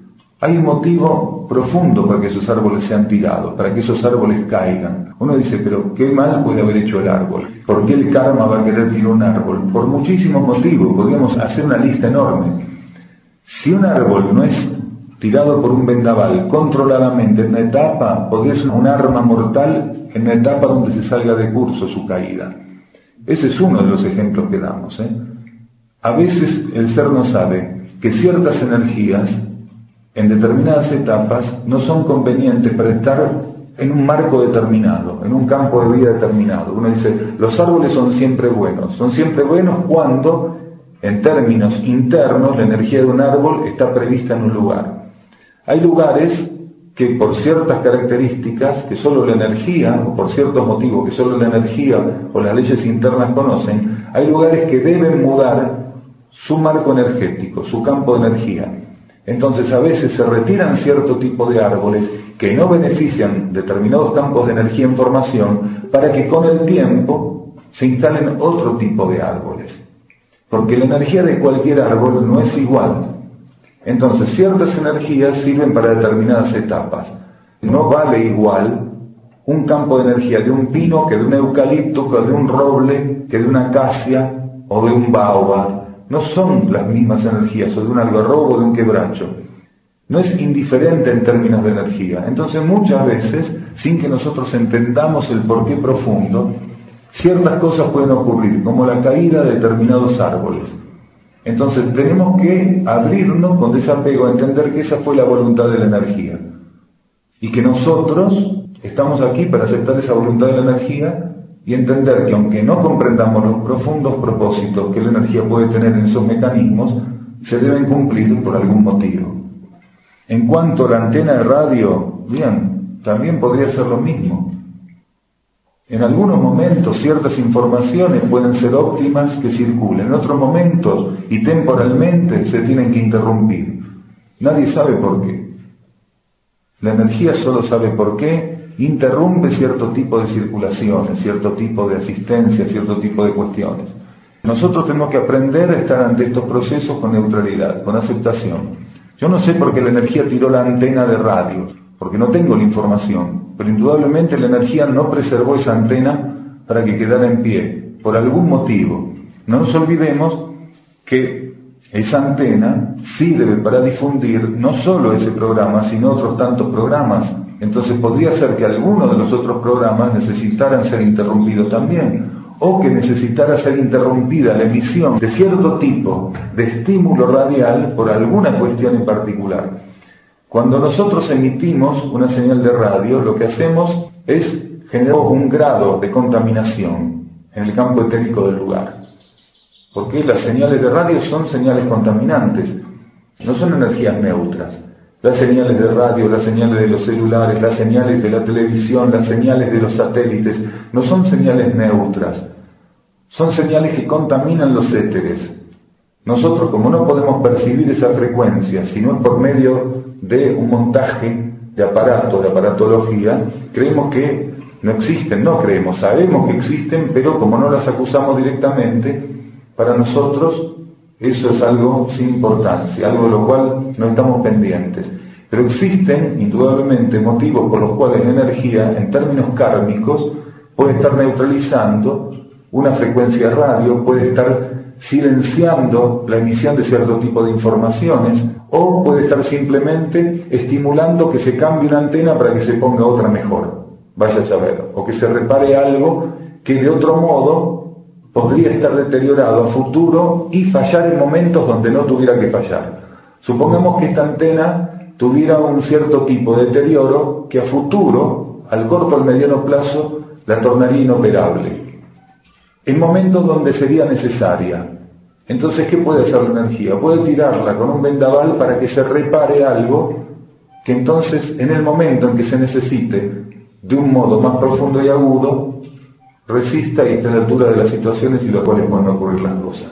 [SPEAKER 5] Hay un motivo profundo para que esos árboles sean tirados, para que esos árboles caigan. Uno dice, pero ¿qué mal puede haber hecho el árbol? ¿Por qué el karma va a querer tirar un árbol? Por muchísimos motivos, podríamos hacer una lista enorme. Si un árbol no es tirado por un vendaval controladamente en una etapa, podría ser un arma mortal en una etapa donde se salga de curso su caída. Ese es uno de los ejemplos que damos, ¿eh? A veces el ser no sabe que ciertas energías en determinadas etapas no son convenientes para estar en un marco determinado, en un campo de vida determinado. Uno dice, los árboles son siempre buenos. Son siempre buenos cuando, en términos internos, la energía de un árbol está prevista en un lugar. Hay lugares que por ciertas características, que solo la energía, o por ciertos motivos que solo la energía o las leyes internas conocen, hay lugares que deben mudar su marco energético, su campo de energía. Entonces a veces se retiran cierto tipo de árboles que no benefician determinados campos de energía en formación para que con el tiempo se instalen otro tipo de árboles. Porque la energía de cualquier árbol no es igual. Entonces ciertas energías sirven para determinadas etapas. No vale igual un campo de energía de un pino que de un eucalipto, que de un roble, que de una acacia o de un baobab. No son las mismas energías, o de un algarrobo o de un quebracho. No es indiferente en términos de energía. Entonces muchas veces, sin que nosotros entendamos el porqué profundo, ciertas cosas pueden ocurrir, como la caída de determinados árboles. Entonces tenemos que abrirnos con desapego a entender que esa fue la voluntad de la energía. Y que nosotros estamos aquí para aceptar esa voluntad de la energía y entender que aunque no comprendamos los profundos propósitos que la energía puede tener en esos mecanismos, se deben cumplir por algún motivo. En cuanto a la antena de radio, bien, también podría ser lo mismo. En algunos momentos ciertas informaciones pueden ser óptimas que circulen, en otros momentos y temporalmente se tienen que interrumpir. Nadie sabe por qué. La energía solo sabe por qué interrumpe cierto tipo de circulaciones, cierto tipo de asistencia, cierto tipo de cuestiones. Nosotros tenemos que aprender a estar ante estos procesos con neutralidad, con aceptación. Yo no sé por qué la energía tiró la antena de radio, porque no tengo la información, pero indudablemente la energía no preservó esa antena para que quedara en pie, por algún motivo. No nos olvidemos que esa antena sirve para difundir no solo ese programa, sino otros tantos programas. Entonces podría ser que algunos de los otros programas necesitaran ser interrumpidos también, o que necesitara ser interrumpida la emisión de cierto tipo de estímulo radial por alguna cuestión en particular. Cuando nosotros emitimos una señal de radio, lo que hacemos es generar un grado de contaminación en el campo etérico del lugar. Porque las señales de radio son señales contaminantes, no son energías neutras. Las señales de radio, las señales de los celulares, las señales de la televisión, las señales de los satélites, no son señales neutras. Son señales que contaminan los éteres. Nosotros, como no podemos percibir esa frecuencia, si no es por medio de un montaje de aparato, de aparatología, creemos que no existen, no creemos, sabemos que existen, pero como no las acusamos directamente, para nosotros eso es algo sin importancia, algo de lo cual no estamos pendientes. Pero existen, indudablemente, motivos por los cuales la energía, en términos kármicos, puede estar neutralizando una frecuencia de radio, puede estar silenciando la emisión de cierto tipo de informaciones, o puede estar simplemente estimulando que se cambie una antena para que se ponga otra mejor, vaya a saber, o que se repare algo que de otro modo podría estar deteriorado a futuro y fallar en momentos donde no tuviera que fallar. Supongamos que esta antena tuviera un cierto tipo de deterioro que a futuro, al corto o al mediano plazo, la tornaría inoperable. En momentos donde sería necesaria. Entonces, ¿qué puede hacer la energía? Puede tirarla con un vendaval para que se repare algo que entonces, en el momento en que se necesite, de un modo más profundo y agudo, resista y esté a la altura de las situaciones y las cuales pueden ocurrir las cosas.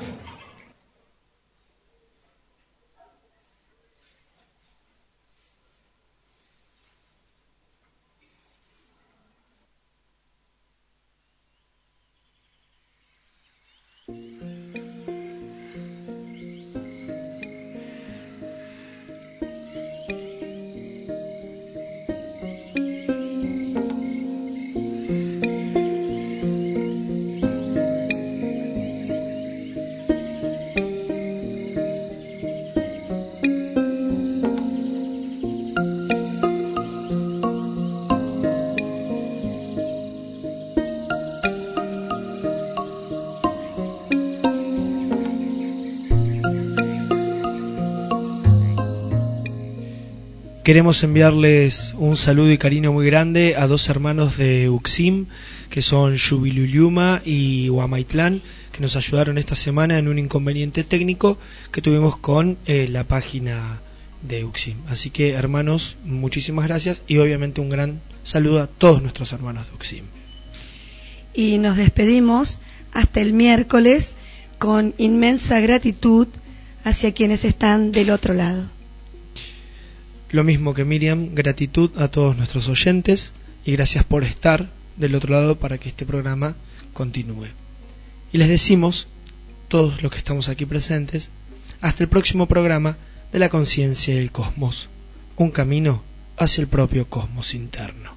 [SPEAKER 3] Queremos enviarles un saludo y cariño muy grande a dos hermanos de Uxim, que son Yubiluyuma y Huamaitlán, que nos ayudaron esta semana en un inconveniente técnico que tuvimos con eh, la página de Uxim. Así que, hermanos, muchísimas gracias y obviamente un gran saludo a todos nuestros hermanos de Uxim.
[SPEAKER 4] Y nos despedimos hasta el miércoles con inmensa gratitud hacia quienes están del otro lado.
[SPEAKER 3] Lo mismo que Miriam, gratitud a todos nuestros oyentes y gracias por estar del otro lado para que este programa continúe. Y les decimos, todos los que estamos aquí presentes, hasta el próximo programa de la conciencia y el cosmos, un camino hacia el propio cosmos interno.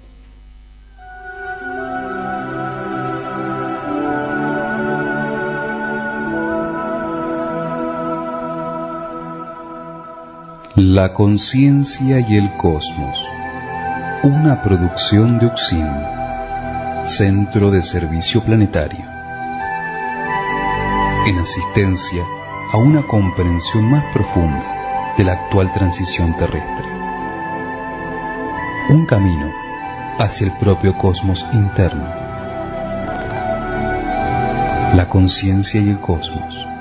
[SPEAKER 2] La conciencia y el cosmos, una producción de Uxim, Centro de Servicio Planetario, en asistencia a una comprensión más profunda de la actual transición terrestre. Un camino hacia el propio cosmos interno. La conciencia y el cosmos.